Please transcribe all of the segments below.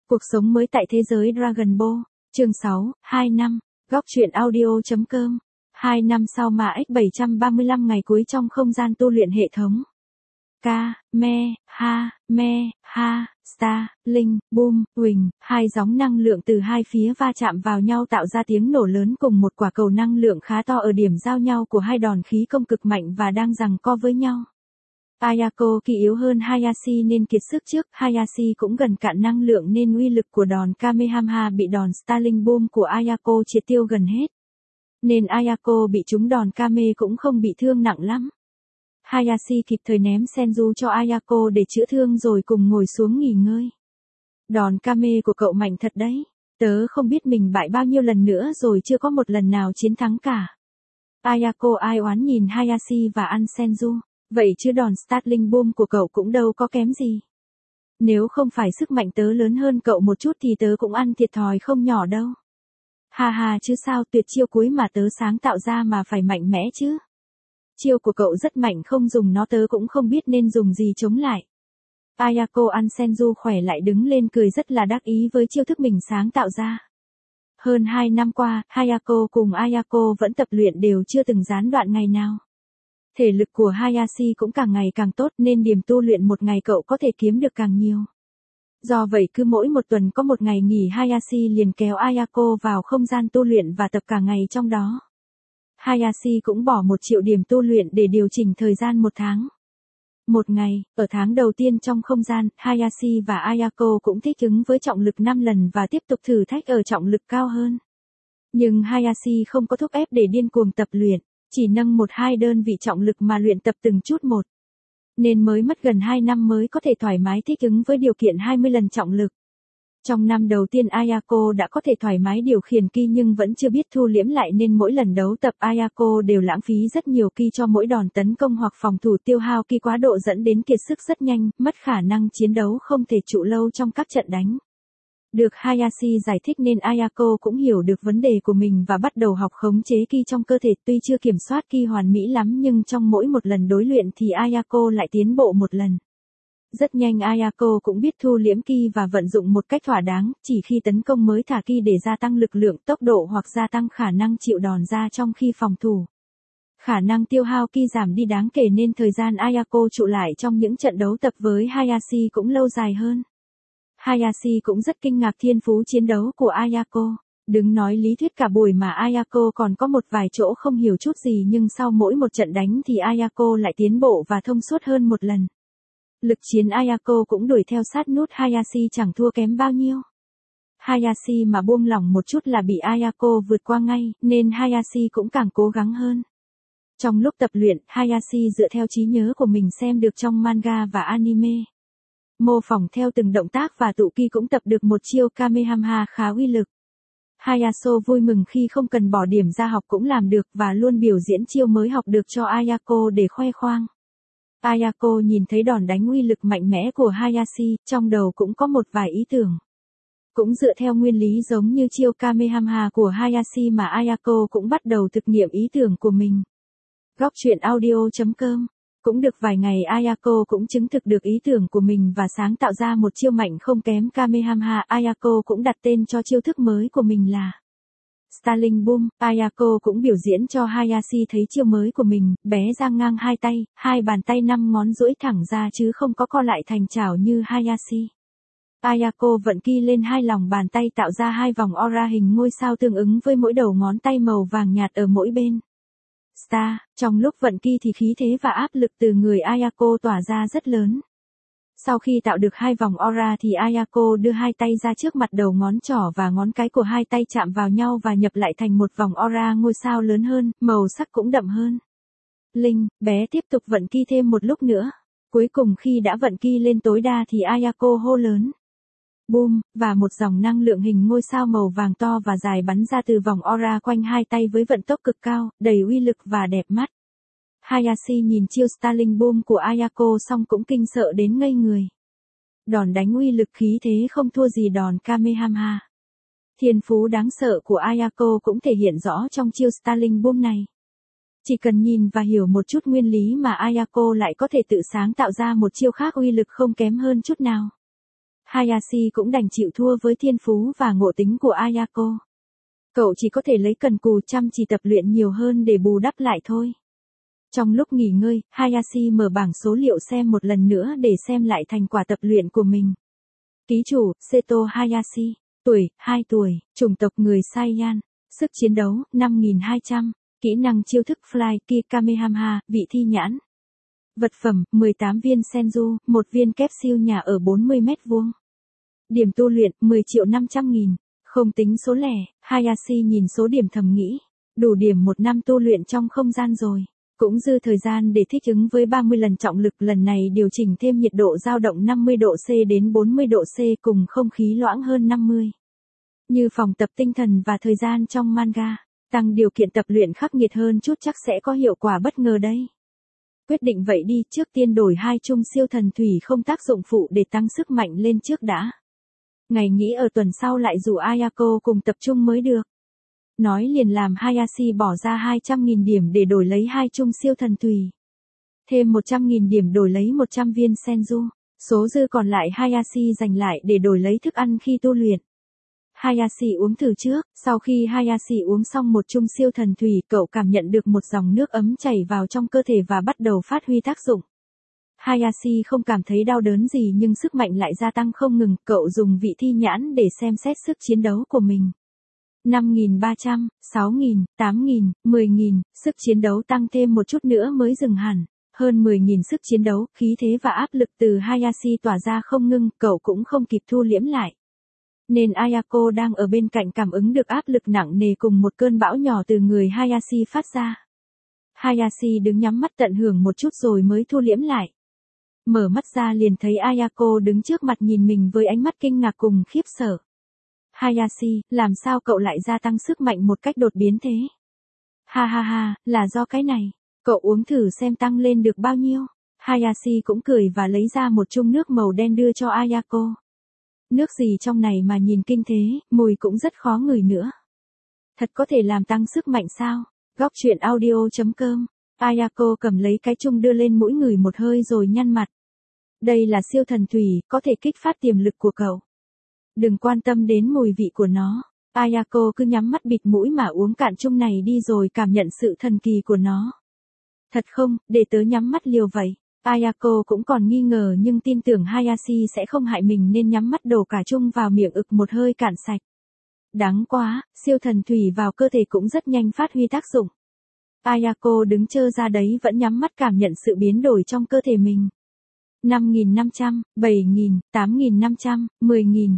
Cuộc sống mới tại thế giới Dragon Ball. Chương 6, 2 năm. Góc truyện audio.com. 2 năm sau mà X735 ngày cuối trong không gian tu luyện hệ thống. Me, Ha, Star, Linh, Boom, Huỳnh, hai gióng năng lượng từ hai phía va chạm vào nhau tạo ra tiếng nổ lớn cùng một quả cầu năng lượng khá to ở điểm giao nhau của hai đòn khí công cực mạnh và đang giằng co với nhau. Ayako kỳ yếu hơn Hayashi nên kiệt sức trước, Hayashi cũng gần cạn năng lượng nên uy lực của đòn Kamehameha bị đòn Starling Boom của Ayako triệt tiêu gần hết. Nên Ayako bị trúng đòn Kame cũng không bị thương nặng lắm. Hayashi kịp thời ném Senju cho Ayako để chữa thương rồi cùng ngồi xuống nghỉ ngơi. Đòn Kame của cậu mạnh thật đấy. Tớ không biết mình bại bao nhiêu lần nữa rồi chưa có một lần nào chiến thắng cả. Ayako ai oán nhìn Hayashi và ăn Senju. Vậy chứ đòn Starling Boom của cậu cũng đâu có kém gì. Nếu không phải sức mạnh tớ lớn hơn cậu một chút thì tớ cũng ăn thiệt thòi không nhỏ đâu. Ha ha chứ sao, tuyệt chiêu cuối mà tớ sáng tạo ra mà phải mạnh mẽ chứ. Chiêu của cậu rất mạnh, không dùng nó tớ cũng không biết nên dùng gì chống lại. Ayako ăn Senju khỏe lại đứng lên cười rất là đắc ý với chiêu thức mình sáng tạo ra. Hơn 2 năm qua, Hayako cùng Ayako vẫn tập luyện đều chưa từng gián đoạn ngày nào. Thể lực của Hayashi cũng càng ngày càng tốt nên điểm tu luyện một ngày cậu có thể kiếm được càng nhiều. Do vậy cứ mỗi một tuần có một ngày nghỉ Hayashi liền kéo Ayako vào không gian tu luyện và tập cả ngày trong đó. Hayashi cũng bỏ 1 triệu điểm tu luyện để điều chỉnh thời gian 1 tháng. Một ngày, ở tháng đầu tiên trong không gian, Hayashi và Ayako cũng thích ứng với trọng lực 5 lần và tiếp tục thử thách ở trọng lực cao hơn. Nhưng Hayashi không có thúc ép để điên cuồng tập luyện. Chỉ nâng 1-2 đơn vị trọng lực mà luyện tập từng chút một. Nên mới mất gần 2 năm mới có thể thoải mái thích ứng với điều kiện 20 lần trọng lực. Trong năm đầu tiên Ayako đã có thể thoải mái điều khiển ki nhưng vẫn chưa biết thu liễm lại nên mỗi lần đấu tập Ayako đều lãng phí rất nhiều ki cho mỗi đòn tấn công hoặc phòng thủ, tiêu hao ki quá độ dẫn đến kiệt sức rất nhanh, mất khả năng chiến đấu, không thể trụ lâu trong các trận đánh. Được Hayashi giải thích nên Ayako cũng hiểu được vấn đề của mình và bắt đầu học khống chế ki trong cơ thể. Tuy chưa kiểm soát ki hoàn mỹ lắm nhưng trong mỗi một lần đối luyện thì Ayako lại tiến bộ một lần. Rất nhanh Ayako cũng biết thu liễm ki và vận dụng một cách thỏa đáng, chỉ khi tấn công mới thả ki để gia tăng lực lượng, tốc độ hoặc gia tăng khả năng chịu đòn ra trong khi phòng thủ. Khả năng tiêu hao ki giảm đi đáng kể nên thời gian Ayako trụ lại trong những trận đấu tập với Hayashi cũng lâu dài hơn. Hayashi cũng rất kinh ngạc thiên phú chiến đấu của Ayako. Đừng nói lý thuyết cả buổi mà Ayako còn có một vài chỗ không hiểu chút gì nhưng sau mỗi một trận đánh thì Ayako lại tiến bộ và thông suốt hơn một lần. Lực chiến Ayako cũng đuổi theo sát nút Hayashi chẳng thua kém bao nhiêu. Hayashi mà buông lỏng một chút là bị Ayako vượt qua ngay, nên Hayashi cũng càng cố gắng hơn. Trong lúc tập luyện, Hayashi dựa theo trí nhớ của mình xem được trong manga và anime. Mô phỏng theo từng động tác và tụ ki cũng tập được một chiêu Kamehameha khá uy lực. Hayaso vui mừng khi không cần bỏ điểm ra học cũng làm được và luôn biểu diễn chiêu mới học được cho Ayako để khoe khoang. Ayako nhìn thấy đòn đánh uy lực mạnh mẽ của Hayashi, trong đầu cũng có một vài ý tưởng. Cũng dựa theo nguyên lý giống như chiêu Kamehameha của Hayashi mà Ayako cũng bắt đầu thực nghiệm ý tưởng của mình. Góc truyện audio.com. Cũng được vài ngày Ayako cũng chứng thực được ý tưởng của mình và sáng tạo ra một chiêu mạnh không kém Kamehameha. Ayako cũng đặt tên cho chiêu thức mới của mình là Starling Boom. Ayako cũng biểu diễn cho Hayashi thấy chiêu mới của mình, bé giang ngang hai tay, hai bàn tay 5 ngón duỗi thẳng ra chứ không có co lại thành chảo như Hayashi. Ayako vận ki lên hai lòng bàn tay tạo ra hai vòng aura hình ngôi sao tương ứng với mỗi đầu ngón tay màu vàng nhạt ở mỗi bên. Star, trong lúc vận ki thì khí thế và áp lực từ người Ayako tỏa ra rất lớn. Sau khi tạo được hai vòng aura thì Ayako đưa hai tay ra trước mặt, đầu ngón trỏ và ngón cái của hai tay chạm vào nhau và nhập lại thành một vòng aura ngôi sao lớn hơn, màu sắc cũng đậm hơn. Linh, bé tiếp tục vận ki thêm một lúc nữa. Cuối cùng khi đã vận ki lên tối đa thì Ayako hô lớn Boom, và một dòng năng lượng hình ngôi sao màu vàng to và dài bắn ra từ vòng aura quanh hai tay với vận tốc cực cao, đầy uy lực và đẹp mắt. Hayashi nhìn chiêu Starling Boom của Ayako xong cũng kinh sợ đến ngây người. Đòn đánh uy lực khí thế không thua gì đòn Kamehameha. Thiên phú đáng sợ của Ayako cũng thể hiện rõ trong chiêu Starling Boom này. Chỉ cần nhìn và hiểu một chút nguyên lý mà Ayako lại có thể tự sáng tạo ra một chiêu khác uy lực không kém hơn chút nào. Hayashi cũng đành chịu thua với thiên phú và ngộ tính của Ayako. Cậu chỉ có thể lấy cần cù chăm chỉ tập luyện nhiều hơn để bù đắp lại thôi. Trong lúc nghỉ ngơi, Hayashi mở bảng số liệu xem một lần nữa để xem lại thành quả tập luyện của mình. Ký chủ, Seto Hayashi. Tuổi, 2 tuổi. Chủng tộc người Saiyan. Sức chiến đấu, 5200. Kỹ năng chiêu thức Fly Ki Kamehameha, vị thi nhãn. Vật phẩm, 18 viên Senju, 1 viên capsule nhà ở 40 mét vuông. Điểm tu luyện, 10.500.000. Không tính số lẻ, Hayashi nhìn số điểm thầm nghĩ. Đủ điểm 1 năm tu luyện trong không gian rồi. Cũng dư thời gian để thích ứng với 30 lần trọng lực, lần này điều chỉnh thêm nhiệt độ dao động 50 độ C đến 40 độ C cùng không khí loãng hơn 50. Như phòng tập tinh thần và thời gian trong manga, tăng điều kiện tập luyện khắc nghiệt hơn chút chắc sẽ có hiệu quả bất ngờ đấy. Quyết định vậy đi, trước tiên đổi 2 chung siêu thần thủy không tác dụng phụ để tăng sức mạnh lên trước đã. Ngày nghỉ ở tuần sau lại rủ Ayako cùng tập trung mới được. Nói liền làm, Hayashi bỏ ra 200.000 điểm để đổi lấy 2 chung siêu thần thủy. Thêm 100.000 điểm đổi lấy 100 viên Senju. Số dư còn lại Hayashi dành lại để đổi lấy thức ăn khi tu luyện. Hayashi uống thử trước, sau khi Hayashi uống xong một chung siêu thần thủy, cậu cảm nhận được một dòng nước ấm chảy vào trong cơ thể và bắt đầu phát huy tác dụng. Hayashi không cảm thấy đau đớn gì nhưng sức mạnh lại gia tăng không ngừng, cậu dùng vị thi nhãn để xem xét sức chiến đấu của mình. 5.300, 6.000, 8.000, 10.000, sức chiến đấu tăng thêm một chút nữa mới dừng hẳn. Hơn 10.000 sức chiến đấu, khí thế và áp lực từ Hayashi tỏa ra không ngưng, cậu cũng không kịp thu liễm lại. Nên Ayako đang ở bên cạnh cảm ứng được áp lực nặng nề cùng một cơn bão nhỏ từ người Hayashi phát ra. Hayashi đứng nhắm mắt tận hưởng một chút rồi mới thu liễm lại. Mở mắt ra liền thấy Ayako đứng trước mặt nhìn mình với ánh mắt kinh ngạc cùng khiếp sợ. Hayashi, làm sao cậu lại gia tăng sức mạnh một cách đột biến thế? Ha ha ha, là do cái này. Cậu uống thử xem tăng lên được bao nhiêu. Hayashi cũng cười và lấy ra một chung nước màu đen đưa cho Ayako. Nước gì trong này mà nhìn kinh thế, mùi cũng rất khó ngửi nữa. Thật có thể làm tăng sức mạnh sao? Góc truyện audio.com. Ayako cầm lấy cái chung đưa lên mũi ngửi một hơi rồi nhăn mặt. Đây là siêu thần thủy, có thể kích phát tiềm lực của cậu. Đừng quan tâm đến mùi vị của nó. Ayako cứ nhắm mắt bịt mũi mà uống cạn chung này đi rồi cảm nhận sự thần kỳ của nó. Thật không, để tớ nhắm mắt liều vậy. Ayako cũng còn nghi ngờ nhưng tin tưởng Hayashi sẽ không hại mình nên nhắm mắt đổ cả chung vào miệng ực một hơi cạn sạch. Đáng quá, siêu thần thủy vào cơ thể cũng rất nhanh phát huy tác dụng. Ayako đứng chơ ra đấy vẫn nhắm mắt cảm nhận sự biến đổi trong cơ thể mình. 5.500, 7.000, 8.500, 10.000,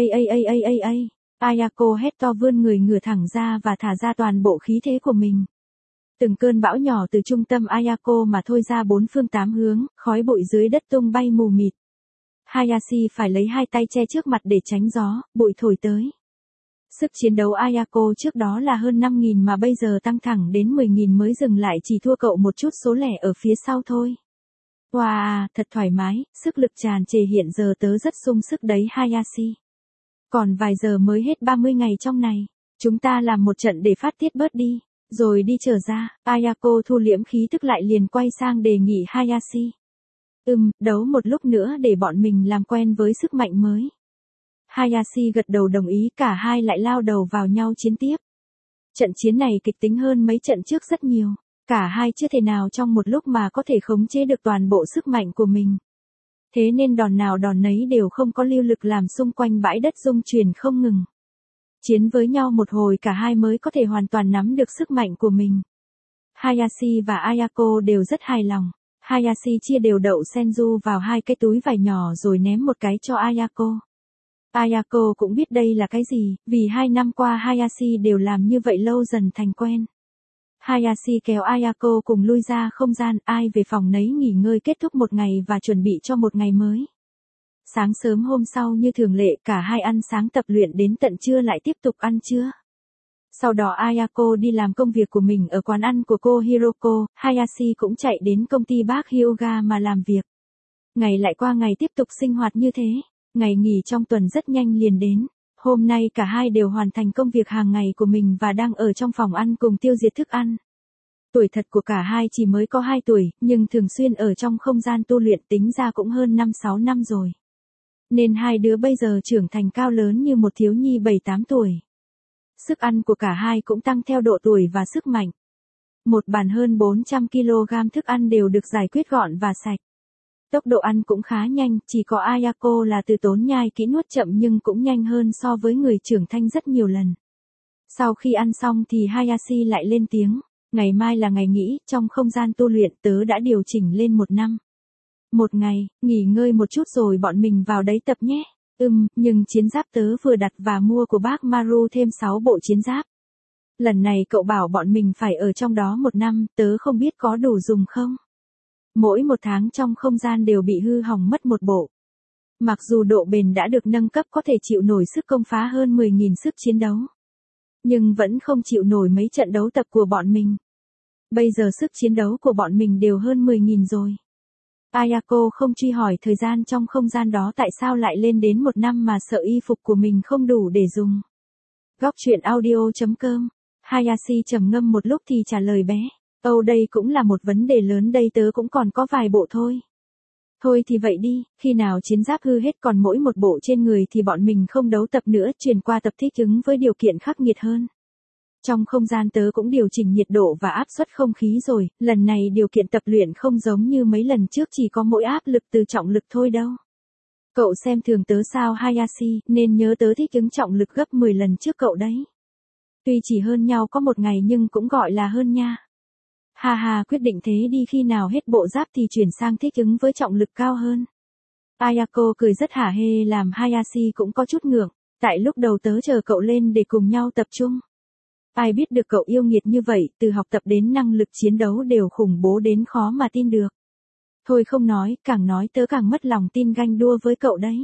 ai. Ayako hét to vươn người ngửa thẳng ra và thả ra toàn bộ khí thế của mình. Từng cơn bão nhỏ từ trung tâm Ayako mà thôi ra bốn phương tám hướng, khói bụi dưới đất tung bay mù mịt. Hayashi phải lấy hai tay che trước mặt để tránh gió, bụi thổi tới. Sức chiến đấu Ayako trước đó là hơn 5.000 mà bây giờ tăng thẳng đến 10.000 mới dừng lại, chỉ thua cậu một chút số lẻ ở phía sau thôi. Wow, thật thoải mái, sức lực tràn trề, hiện giờ tớ rất sung sức đấy Hayashi. Còn vài giờ mới hết 30 ngày trong này, chúng ta làm một trận để phát tiết bớt đi, rồi đi trở ra. Ayako thu liễm khí tức lại liền quay sang đề nghị Hayashi. Đấu một lúc nữa để bọn mình làm quen với sức mạnh mới. Hayashi gật đầu đồng ý, cả hai lại lao đầu vào nhau chiến tiếp. Trận chiến này kịch tính hơn mấy trận trước rất nhiều. Cả hai chưa thể nào trong một lúc mà có thể khống chế được toàn bộ sức mạnh của mình. Thế nên đòn nào đòn nấy đều không có lưu lực làm xung quanh bãi đất rung chuyển không ngừng. Chiến với nhau một hồi cả hai mới có thể hoàn toàn nắm được sức mạnh của mình. Hayashi và Ayako đều rất hài lòng. Hayashi chia đều đậu Senju vào hai cái túi vải nhỏ rồi ném một cái cho Ayako. Ayako cũng biết đây là cái gì, vì 2 năm qua Hayashi đều làm như vậy lâu dần thành quen. Hayashi kéo Ayako cùng lui ra không gian, ai về phòng nấy nghỉ ngơi kết thúc một ngày và chuẩn bị cho một ngày mới. Sáng sớm hôm sau như thường lệ, cả hai ăn sáng tập luyện đến tận trưa lại tiếp tục ăn trưa. Sau đó Ayako đi làm công việc của mình ở quán ăn của cô Hiroko, Hayashi cũng chạy đến công ty bác Hyoga mà làm việc. Ngày lại qua ngày tiếp tục sinh hoạt như thế, ngày nghỉ trong tuần rất nhanh liền đến. Hôm nay cả hai đều hoàn thành công việc hàng ngày của mình và đang ở trong phòng ăn cùng tiêu diệt thức ăn. Tuổi thật của cả hai chỉ mới có 2 tuổi, nhưng thường xuyên ở trong không gian tu luyện tính ra cũng hơn 5-6 năm rồi. Nên hai đứa bây giờ trưởng thành cao lớn như một thiếu nhi 7-8 tuổi. Sức ăn của cả hai cũng tăng theo độ tuổi và sức mạnh. Một bàn hơn 400 kg thức ăn đều được giải quyết gọn và sạch. Tốc độ ăn cũng khá nhanh, chỉ có Ayako là từ tốn nhai kỹ nuốt chậm nhưng cũng nhanh hơn so với người trưởng thành rất nhiều lần. Sau khi ăn xong thì Hayashi lại lên tiếng, ngày mai là ngày nghỉ, trong không gian tu luyện tớ đã điều chỉnh lên 1 năm. 1 ngày, nghỉ ngơi một chút rồi bọn mình vào đấy tập nhé. Nhưng chiến giáp tớ vừa đặt và mua của bác Maru thêm 6 bộ chiến giáp. Lần này cậu bảo bọn mình phải ở trong đó 1 năm, tớ không biết có đủ dùng không? Mỗi 1 tháng trong không gian đều bị hư hỏng mất 1 bộ. Mặc dù độ bền đã được nâng cấp có thể chịu nổi sức công phá hơn 10.000 sức chiến đấu. Nhưng vẫn không chịu nổi mấy trận đấu tập của bọn mình. Bây giờ sức chiến đấu của bọn mình đều hơn 10.000 rồi. Ayako không truy hỏi thời gian trong không gian đó tại sao lại lên đến 1 năm mà sợ y phục của mình không đủ để dùng. Góc truyện audio.com. Hayashi trầm ngâm một lúc thì trả lời bé. Đây cũng là một vấn đề lớn đây, tớ cũng còn có vài bộ thôi. Thôi thì vậy đi, khi nào chiến giáp hư hết còn mỗi 1 bộ trên người thì bọn mình không đấu tập nữa, chuyển qua tập thích ứng với điều kiện khắc nghiệt hơn. Trong không gian tớ cũng điều chỉnh nhiệt độ và áp suất không khí rồi, lần này điều kiện tập luyện không giống như mấy lần trước chỉ có mỗi áp lực từ trọng lực thôi đâu. Cậu xem thường tớ sao Hayashi, nên nhớ tớ thích ứng trọng lực gấp 10 lần trước cậu đấy. Tuy chỉ hơn nhau có 1 ngày nhưng cũng gọi là hơn nha. Quyết định thế đi, khi nào hết bộ giáp thì chuyển sang thích ứng với trọng lực cao hơn. Ayako cười rất hả hê làm Hayashi cũng có chút ngượng, tại lúc đầu tớ chờ cậu lên để cùng nhau tập trung. Ai biết được cậu yêu nghiệt như vậy, từ học tập đến năng lực chiến đấu đều khủng bố đến khó mà tin được. Thôi không nói, càng nói tớ càng mất lòng tin ganh đua với cậu đấy.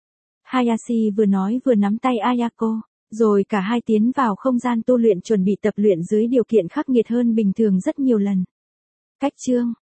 Hayashi vừa nói vừa nắm tay Ayako, rồi cả hai tiến vào không gian tu luyện chuẩn bị tập luyện dưới điều kiện khắc nghiệt hơn bình thường rất nhiều lần. Cách chương